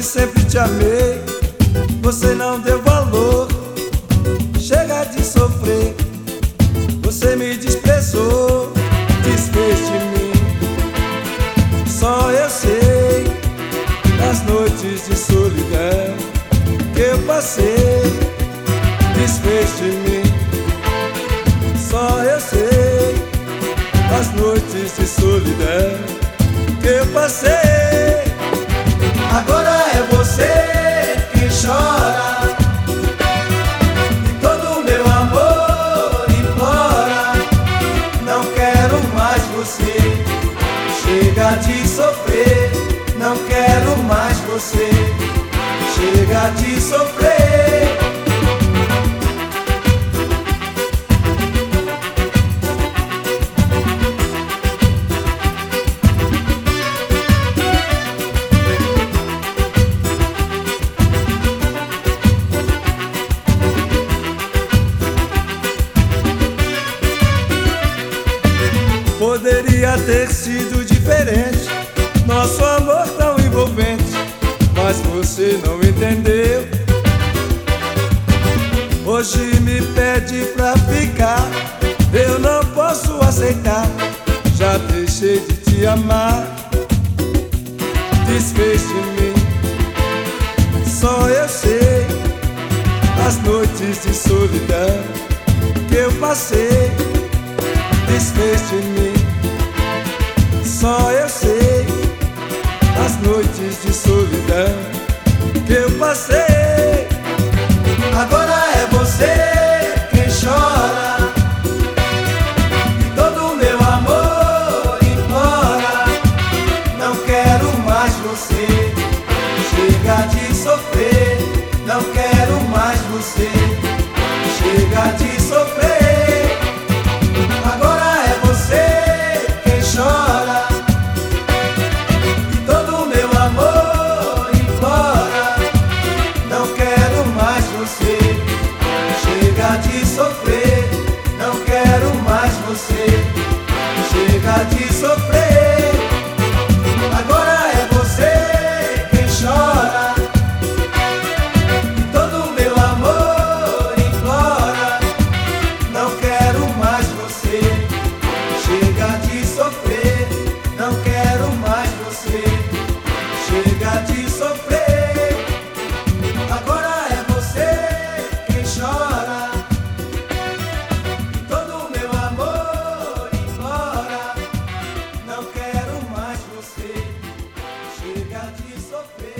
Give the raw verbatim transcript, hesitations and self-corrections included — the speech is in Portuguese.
sempre te amei, você não deu valor. Chega de sofrer, você me desprezou, desfez de mim. Só eu sei das noites de solidão que eu passei, desfez de mim. Só eu sei das noites de solidão que eu passei. Agora é você que chora e todo o meu amor implora. Não quero mais você, chega de sofrer. Não quero mais você, chega de sofrer. Poderia ter sido diferente, nosso amor tão envolvente, mas você não entendeu. Hoje me pede pra ficar, eu não posso aceitar. Já deixei de te amar, desfez de mim. Só eu sei as noites de solidão que eu passei, desfez de mim. Só eu sei as noites de solidão que eu passei. Agora é você quem chora e todo o meu amor implora. Não quero mais você, chega de sofrer. Não quero mais você, chega de sofrer. Agora é você quem chora e todo o meu amor implora. Não quero mais você, chega de sofrer. Não quero mais você, chega de sofrer. Agora é você quem chora e todo o meu amor implora. Não quero mais você, chega de sofrer. Não quero mais você, chega de sofrer. Agora é você quem chora e todo o meu amor implora. Não quero mais você, chega de sofrer.